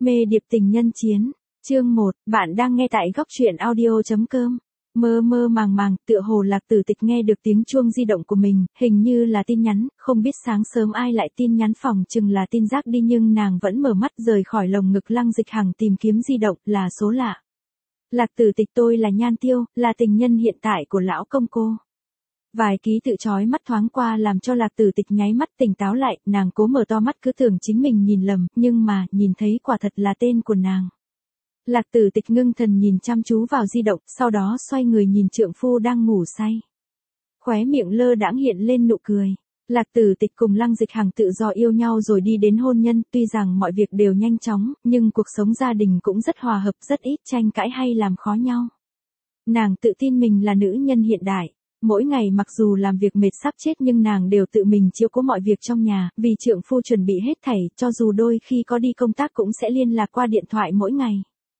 Mê điệp tình nhân chiến. Chương 1, bạn đang nghe tại góc truyện audio.com. Mơ mơ màng màng, tựa hồ Lạc Tử Tịch nghe được tiếng chuông di động của mình, hình như là tin nhắn, không biết sáng sớm ai lại tin nhắn, phòng chừng là tin rác đi, nhưng nàng vẫn mở mắt rời khỏi lồng ngực Lăng Dịch Hằng tìm kiếm di động, là số lạ. Lạc Tử Tịch, tôi là Nhan Tiêu, là tình nhân hiện tại của lão công cô. Vài ký tự chói mắt thoáng qua làm cho Lạc Tử Tịch nháy mắt tỉnh táo lại, nàng cố mở to mắt cứ tưởng chính mình nhìn lầm, nhưng mà, nhìn thấy quả thật là tên của nàng. Lạc Tử Tịch ngưng thần nhìn chăm chú vào di động, sau đó xoay người nhìn trượng phu đang ngủ say. Khóe miệng lơ đãng hiện lên nụ cười. Lạc Tử Tịch cùng Lăng Dịch Hằng tự do yêu nhau rồi đi đến hôn nhân, tuy rằng mọi việc đều nhanh chóng, nhưng cuộc sống gia đình cũng rất hòa hợp, rất ít tranh cãi hay làm khó nhau. Nàng tự tin mình là nữ nhân hiện đại. Mỗi ngày mặc dù làm việc mệt sắp chết nhưng nàng đều tự mình chiếu cố mọi việc trong nhà, vì trượng phu chuẩn bị hết thảy, cho dù đôi khi có đi công tác cũng sẽ liên lạc qua điện thoại mỗi ngày.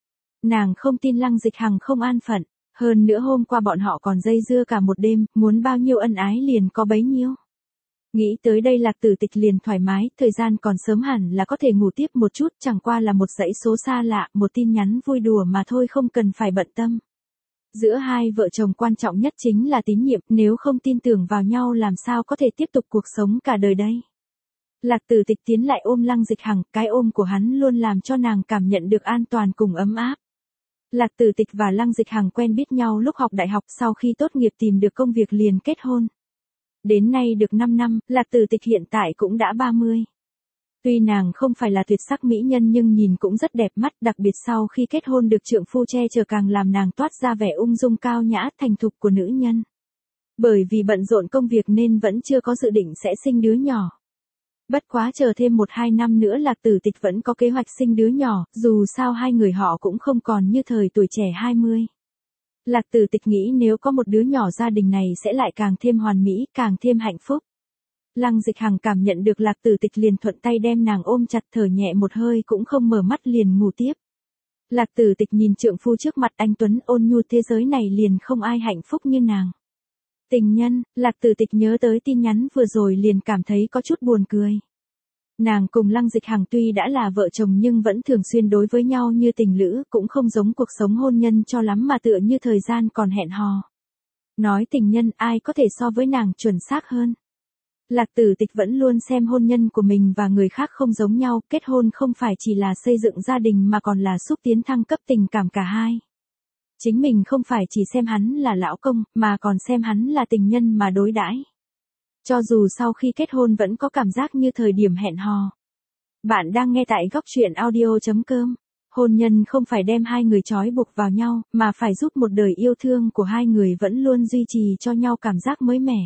Nàng không tin Lăng Dịch Hằng không an phận, hơn nữa hôm qua bọn họ còn dây dưa cả một đêm, muốn bao nhiêu ân ái liền có bấy nhiêu. Nghĩ tới đây Lạc Tử Tịch liền thoải mái, thời gian còn sớm hẳn là có thể ngủ tiếp một chút, chẳng qua là một dãy số xa lạ, một tin nhắn vui đùa mà thôi, không cần phải bận tâm. Giữa hai vợ chồng quan trọng nhất chính là tín nhiệm, nếu không tin tưởng vào nhau làm sao có thể tiếp tục cuộc sống cả đời đây. Lạc Tử Tịch tiến lại ôm Lăng Dịch Hằng, cái ôm của hắn luôn làm cho nàng cảm nhận được an toàn cùng ấm áp. Lạc Tử Tịch và Lăng Dịch Hằng quen biết nhau lúc học đại học, sau khi tốt nghiệp tìm được công việc liền kết hôn. Đến nay được 5 năm, Lạc Tử Tịch hiện tại cũng đã 30. Tuy nàng không phải là tuyệt sắc mỹ nhân nhưng nhìn cũng rất đẹp mắt, đặc biệt sau khi kết hôn được trượng phu che chở càng làm nàng toát ra vẻ ung dung cao nhã thành thục của nữ nhân. Bởi vì bận rộn công việc nên vẫn chưa có dự định sẽ sinh đứa nhỏ. Bất quá chờ thêm 1-2 năm nữa Lạc Tử Tịch vẫn có kế hoạch sinh đứa nhỏ, dù sao hai người họ cũng không còn như thời tuổi trẻ 20. Lạc Tử Tịch nghĩ nếu có một đứa nhỏ gia đình này sẽ lại càng thêm hoàn mỹ, càng thêm hạnh phúc. Lăng Dịch Hằng cảm nhận được Lạc Tử Tịch liền thuận tay đem nàng ôm chặt, thở nhẹ một hơi cũng không mở mắt liền ngủ tiếp. Lạc Tử Tịch nhìn trượng phu trước mặt anh tuấn ôn nhu, thế giới này liền không ai hạnh phúc như nàng. Tình nhân, Lạc Tử Tịch nhớ tới tin nhắn vừa rồi liền cảm thấy có chút buồn cười. Nàng cùng Lăng Dịch Hằng tuy đã là vợ chồng nhưng vẫn thường xuyên đối với nhau như tình lữ, cũng không giống cuộc sống hôn nhân cho lắm mà tựa như thời gian còn hẹn hò. Nói tình nhân ai có thể so với nàng chuẩn xác hơn. Lạc Tử Tịch vẫn luôn xem hôn nhân của mình và người khác không giống nhau, kết hôn không phải chỉ là xây dựng gia đình mà còn là xúc tiến thăng cấp tình cảm cả hai. Chính mình không phải chỉ xem hắn là lão công, mà còn xem hắn là tình nhân mà đối đãi. Cho dù sau khi kết hôn vẫn có cảm giác như thời điểm hẹn hò. Bạn đang nghe tại góc truyện audio.com. Hôn nhân không phải đem hai người trói buộc vào nhau, mà phải giúp một đời yêu thương của hai người vẫn luôn duy trì cho nhau cảm giác mới mẻ.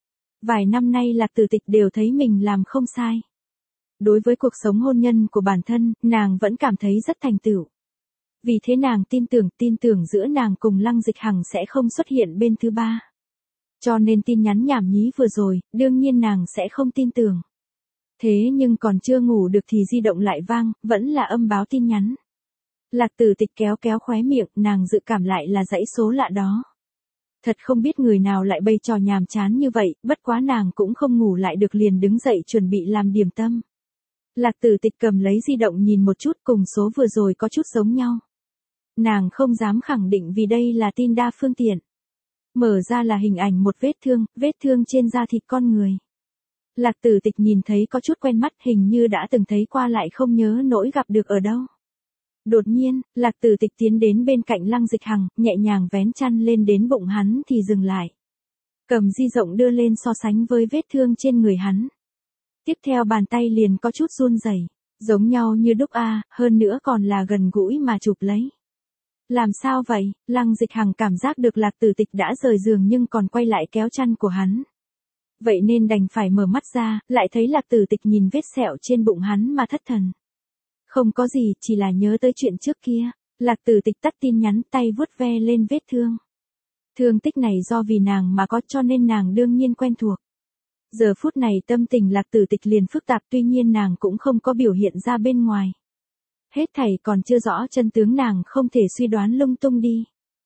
Vài năm nay Lạc Tử Tịch đều thấy mình làm không sai. Đối với cuộc sống hôn nhân của bản thân, nàng vẫn cảm thấy rất thành tựu. Vì thế nàng tin tưởng giữa nàng cùng Lăng Dịch Hằng sẽ không xuất hiện bên thứ ba. Cho nên tin nhắn nhảm nhí vừa rồi, đương nhiên nàng sẽ không tin tưởng. Thế nhưng còn chưa ngủ được thì di động lại vang, vẫn là âm báo tin nhắn. Lạc Tử Tịch kéo kéo khóe miệng, nàng dự cảm lại là dãy số lạ đó. Thật không biết người nào lại bày trò nhàm chán như vậy, bất quá nàng cũng không ngủ lại được liền đứng dậy chuẩn bị làm điểm tâm. Lạc Tử Tịch cầm lấy di động nhìn một chút, cùng số vừa rồi có chút giống nhau. Nàng không dám khẳng định vì đây là tin đa phương tiện. Mở ra là hình ảnh một vết thương trên da thịt con người. Lạc Tử Tịch nhìn thấy có chút quen mắt, hình như đã từng thấy qua lại không nhớ nỗi gặp được ở đâu. Đột nhiên, Lạc Tử Tịch tiến đến bên cạnh Lăng Dịch Hằng, nhẹ nhàng vén chăn lên đến bụng hắn thì dừng lại. Cầm di động đưa lên so sánh với vết thương trên người hắn. Tiếp theo bàn tay liền có chút run rẩy, giống nhau như đúc a, hơn nữa còn là gần gũi mà chụp lấy. Làm sao vậy? Lăng Dịch Hằng cảm giác được Lạc Tử Tịch đã rời giường nhưng còn quay lại kéo chăn của hắn. Vậy nên đành phải mở mắt ra, lại thấy Lạc Tử Tịch nhìn vết sẹo trên bụng hắn mà thất thần. Không có gì, chỉ là nhớ tới chuyện trước kia. Lạc Tử Tịch tắt tin nhắn, tay vuốt ve lên vết thương. Thương tích này do vì nàng mà có cho nên nàng đương nhiên quen thuộc. Giờ phút này tâm tình Lạc Tử Tịch liền phức tạp, tuy nhiên nàng cũng không có biểu hiện ra bên ngoài. Hết thảy còn chưa rõ chân tướng nàng không thể suy đoán lung tung đi.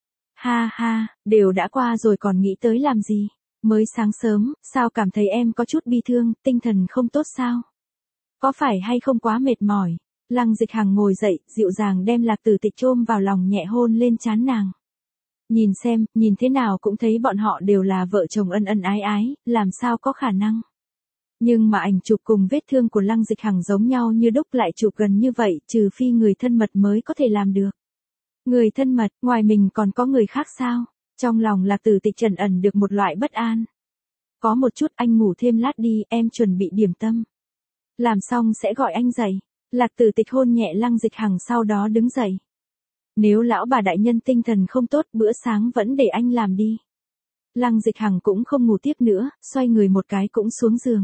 Ha ha, đều đã qua rồi còn nghĩ tới làm gì? Mới sáng sớm, sao cảm thấy em có chút bi thương, tinh thần không tốt sao? Có phải hay không quá mệt mỏi? Lăng Dịch Hằng ngồi dậy, dịu dàng đem Lạc Tử Tịch chôm vào lòng nhẹ hôn lên trán nàng. Nhìn xem, nhìn thế nào cũng thấy bọn họ đều là vợ chồng ân ân ái ái, làm sao có khả năng. Nhưng mà ảnh chụp cùng vết thương của Lăng Dịch Hằng giống nhau như đúc, lại chụp gần như vậy, trừ phi người thân mật mới có thể làm được. Người thân mật, ngoài mình còn có người khác sao? Trong lòng Lạc Tử Tịch trần ẩn được một loại bất an. Có một chút, anh ngủ thêm lát đi, em chuẩn bị điểm tâm. Làm xong sẽ gọi anh dậy. Lạc Tử Tịch hôn nhẹ Lăng Dịch Hằng sau đó đứng dậy. Nếu lão bà đại nhân tinh thần không tốt, bữa sáng vẫn để anh làm đi. Lăng Dịch Hằng cũng không ngủ tiếp nữa, xoay người một cái cũng xuống giường.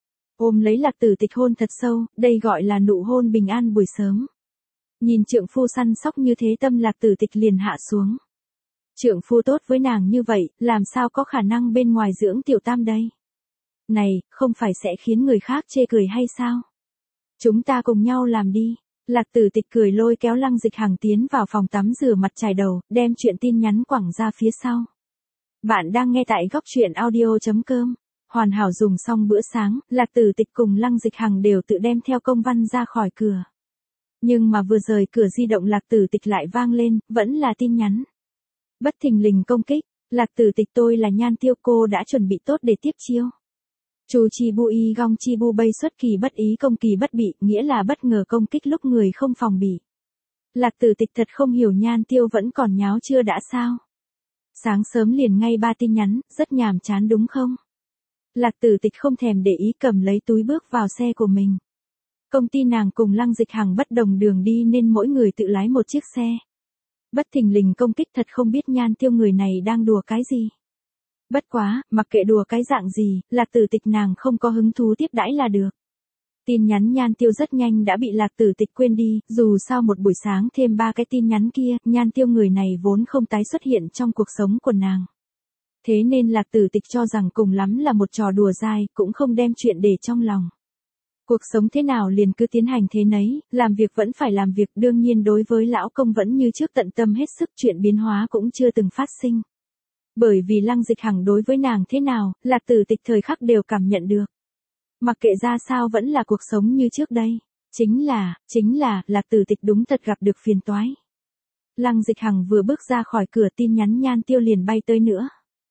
Ôm lấy Lạc Tử Tịch hôn thật sâu, đây gọi là nụ hôn bình an buổi sớm. Nhìn trượng phu săn sóc như thế, tâm Lạc Tử Tịch liền hạ xuống. Trượng phu tốt với nàng như vậy, làm sao có khả năng bên ngoài dưỡng tiểu tam đây? Này, không phải sẽ khiến người khác chê cười hay sao? Chúng ta cùng nhau làm đi. Lạc Tử Tịch cười lôi kéo Lăng Dịch Hằng tiến vào phòng tắm rửa mặt chải đầu, đem chuyện tin nhắn quẳng ra phía sau. Bạn đang nghe tại góc truyện audio.com. Hoàn hảo dùng xong bữa sáng, Lạc Tử Tịch cùng Lăng Dịch Hằng đều tự đem theo công văn ra khỏi cửa. Nhưng mà vừa rời cửa di động Lạc Tử Tịch lại vang lên, vẫn là tin nhắn. Bất thình lình công kích, Lạc Tử Tịch, tôi là Nhan Tiêu, cô đã chuẩn bị tốt để tiếp chiêu. Chu chi bu y gong chi bu bay, xuất kỳ bất ý công kỳ bất bị, nghĩa là bất ngờ công kích lúc người không phòng bị. Lạc Tử Tịch thật không hiểu Nhan Tiêu vẫn còn nháo chưa đã sao. Sáng sớm liền ngay 3 tin nhắn, rất nhàm chán đúng không? Lạc Tử Tịch không thèm để ý, cầm lấy túi bước vào xe của mình. Công ty nàng cùng Lăng Dịch Hằng bất đồng đường đi nên mỗi người tự lái một chiếc xe. Bất thình lình công kích, thật không biết Nhan Tiêu người này đang đùa cái gì. Bất quá, mặc kệ đùa cái dạng gì, Lạc Tử Tịch nàng không có hứng thú tiếp đãi là được. Tin nhắn Nhan Tiêu rất nhanh đã bị Lạc Tử Tịch quên đi, dù sao một buổi sáng thêm 3 cái tin nhắn kia, Nhan Tiêu người này vốn không tái xuất hiện trong cuộc sống của nàng. Thế nên Lạc Tử Tịch cho rằng cùng lắm là một trò đùa dai, cũng không đem chuyện để trong lòng. Cuộc sống thế nào liền cứ tiến hành thế nấy, làm việc vẫn phải làm việc, đương nhiên đối với lão công vẫn như trước tận tâm hết sức, chuyện biến hóa cũng chưa từng phát sinh. Bởi vì Lăng Dịch Hằng đối với nàng thế nào, Lạc Tử Tịch thời khắc đều cảm nhận được. Mặc kệ ra sao vẫn là cuộc sống như trước đây. Chính là, Lạc Tử Tịch đúng thật gặp được phiền toái. Lăng Dịch Hằng vừa bước ra khỏi cửa, tin nhắn Nhan Tiêu liền bay tới nữa.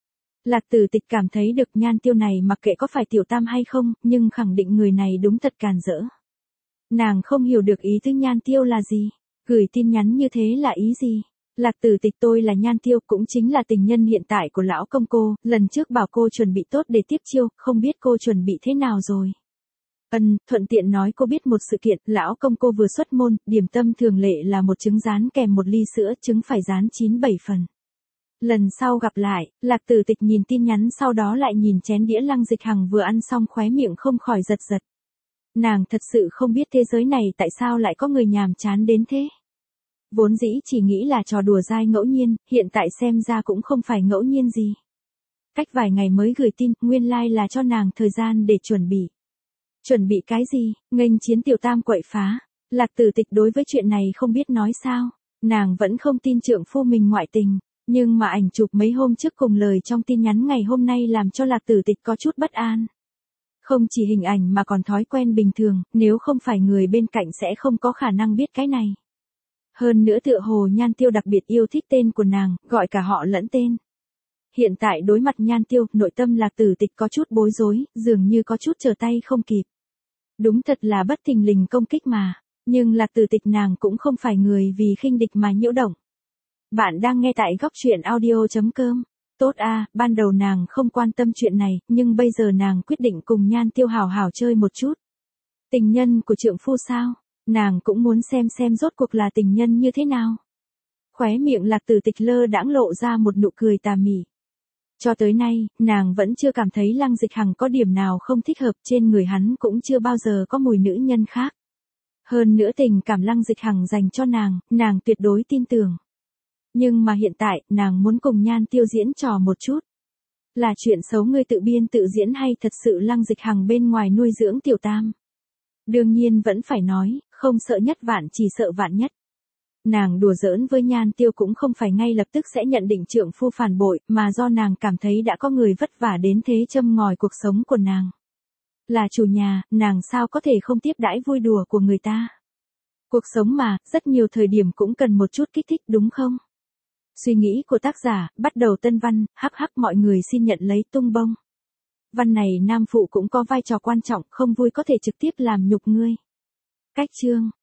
Lạc Tử Tịch cảm thấy được Nhan Tiêu này mặc kệ có phải tiểu tam hay không, nhưng khẳng định người này đúng thật càn rỡ. Nàng không hiểu được ý tứ Nhan Tiêu là gì, gửi tin nhắn như thế là ý gì. Lạc Tử Tịch, tôi là Nhan Tiêu, cũng chính là tình nhân hiện tại của lão công cô, lần trước bảo cô chuẩn bị tốt để tiếp chiêu, không biết cô chuẩn bị thế nào rồi. Thuận tiện nói cô biết một sự kiện, lão công cô vừa xuất môn, điểm tâm thường lệ là một trứng rán kèm một ly sữa, trứng phải rán 9-7 phần. Lần sau gặp lại, Lạc Tử Tịch nhìn tin nhắn sau đó lại nhìn chén đĩa Lăng Dịch Hằng vừa ăn xong, khóe miệng không khỏi giật giật. Nàng thật sự không biết thế giới này tại sao lại có người nhàm chán đến thế. Vốn dĩ chỉ nghĩ là trò đùa dai ngẫu nhiên, hiện tại xem ra cũng không phải ngẫu nhiên gì. Cách vài ngày mới gửi tin, nguyên lai là cho nàng thời gian để chuẩn bị. Chuẩn bị cái gì? Nghênh chiến tiểu tam quậy phá. Lạc Tử Tịch đối với chuyện này không biết nói sao. Nàng vẫn không tin trượng phu mình ngoại tình. Nhưng mà ảnh chụp mấy hôm trước cùng lời trong tin nhắn ngày hôm nay làm cho Lạc Tử Tịch có chút bất an. Không chỉ hình ảnh mà còn thói quen bình thường, nếu không phải người bên cạnh sẽ không có khả năng biết cái này. Hơn nữa tựa hồ Nhan Tiêu đặc biệt yêu thích tên của nàng, gọi cả họ lẫn tên. Hiện tại đối mặt Nhan Tiêu, nội tâm Lạc Tử Tịch có chút bối rối, dường như có chút trở tay không kịp. Đúng thật là bất thình lình công kích mà, nhưng Lạc Tử Tịch nàng cũng không phải người vì khinh địch mà nhiễu động. Bạn đang nghe tại góc truyện audio.com. Tốt a, ban đầu nàng không quan tâm chuyện này, nhưng bây giờ nàng quyết định cùng Nhan Tiêu hào hào chơi một chút. Tình nhân của trượng phu sao? Nàng cũng muốn xem rốt cuộc là tình nhân như thế nào. Khóe miệng Lạc Tử Tịch lơ đãng lộ ra một nụ cười tà mị. Cho tới nay, nàng vẫn chưa cảm thấy Lăng Dịch Hằng có điểm nào không thích hợp, trên người hắn cũng chưa bao giờ có mùi nữ nhân khác. Hơn nữa tình cảm Lăng Dịch Hằng dành cho nàng tuyệt đối tin tưởng. Nhưng mà hiện tại, nàng muốn cùng Nhan Tiêu diễn trò một chút. Là chuyện xấu ngươi tự biên tự diễn hay thật sự Lăng Dịch Hằng bên ngoài nuôi dưỡng tiểu tam? Đương nhiên vẫn phải nói, không sợ nhất vạn chỉ sợ vạn nhất. Nàng đùa giỡn với Nhan Tiêu cũng không phải ngay lập tức sẽ nhận định trượng phu phản bội, mà do nàng cảm thấy đã có người vất vả đến thế châm ngòi cuộc sống của nàng. Là chủ nhà, nàng sao có thể không tiếp đãi vui đùa của người ta. Cuộc sống mà, rất nhiều thời điểm cũng cần một chút kích thích đúng không? Suy nghĩ của tác giả, bắt đầu tân văn, hắc hắc mọi người xin nhận lấy tung bông. Văn này nam phụ cũng có vai trò quan trọng, không vui có thể trực tiếp làm nhục ngươi. Cách chương